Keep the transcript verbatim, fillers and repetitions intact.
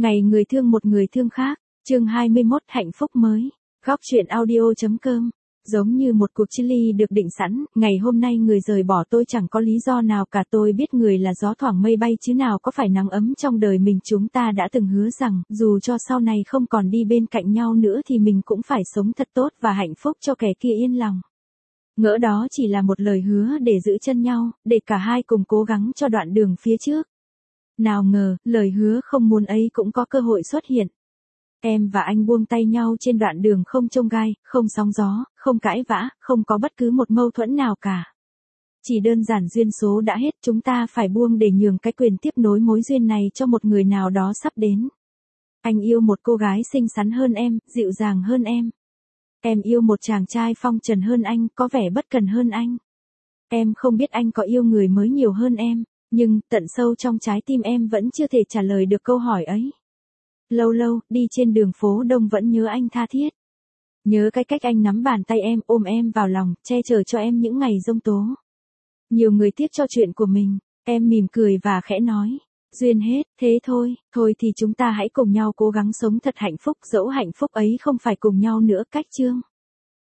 Ngày người thương một người thương khác, chương hai mươi mốt hạnh phúc mới, góc truyện audio.com. Giống như một cuộc chia ly được định sẵn, ngày hôm nay người rời bỏ tôi chẳng có lý do nào cả, tôi biết người là gió thoảng mây bay chứ nào có phải nắng ấm trong đời mình. Chúng ta đã từng hứa rằng, dù cho sau này không còn đi bên cạnh nhau nữa thì mình cũng phải sống thật tốt và hạnh phúc cho kẻ kia yên lòng. Ngỡ đó chỉ là một lời hứa để giữ chân nhau, để cả hai cùng cố gắng cho đoạn đường phía trước. Nào ngờ, lời hứa không muốn ấy cũng có cơ hội xuất hiện. Em và anh buông tay nhau trên đoạn đường không chông gai, không sóng gió, không cãi vã, không có bất cứ một mâu thuẫn nào cả. Chỉ đơn giản duyên số đã hết, chúng ta phải buông để nhường cái quyền tiếp nối mối duyên này cho một người nào đó sắp đến. Anh yêu một cô gái xinh xắn hơn em, dịu dàng hơn em. Em yêu một chàng trai phong trần hơn anh, có vẻ bất cần hơn anh. Em không biết anh có yêu người mới nhiều hơn em, nhưng tận sâu trong trái tim em vẫn chưa thể trả lời được câu hỏi ấy. Lâu lâu, đi trên đường phố đông vẫn nhớ anh tha thiết. Nhớ cái cách anh nắm bàn tay em, ôm em vào lòng, che chở cho em những ngày giông tố. Nhiều người tiếc cho chuyện của mình, em mỉm cười và khẽ nói. Duyên hết, thế thôi, thôi thì chúng ta hãy cùng nhau cố gắng sống thật hạnh phúc, dẫu hạnh phúc ấy không phải cùng nhau nữa. Cách chương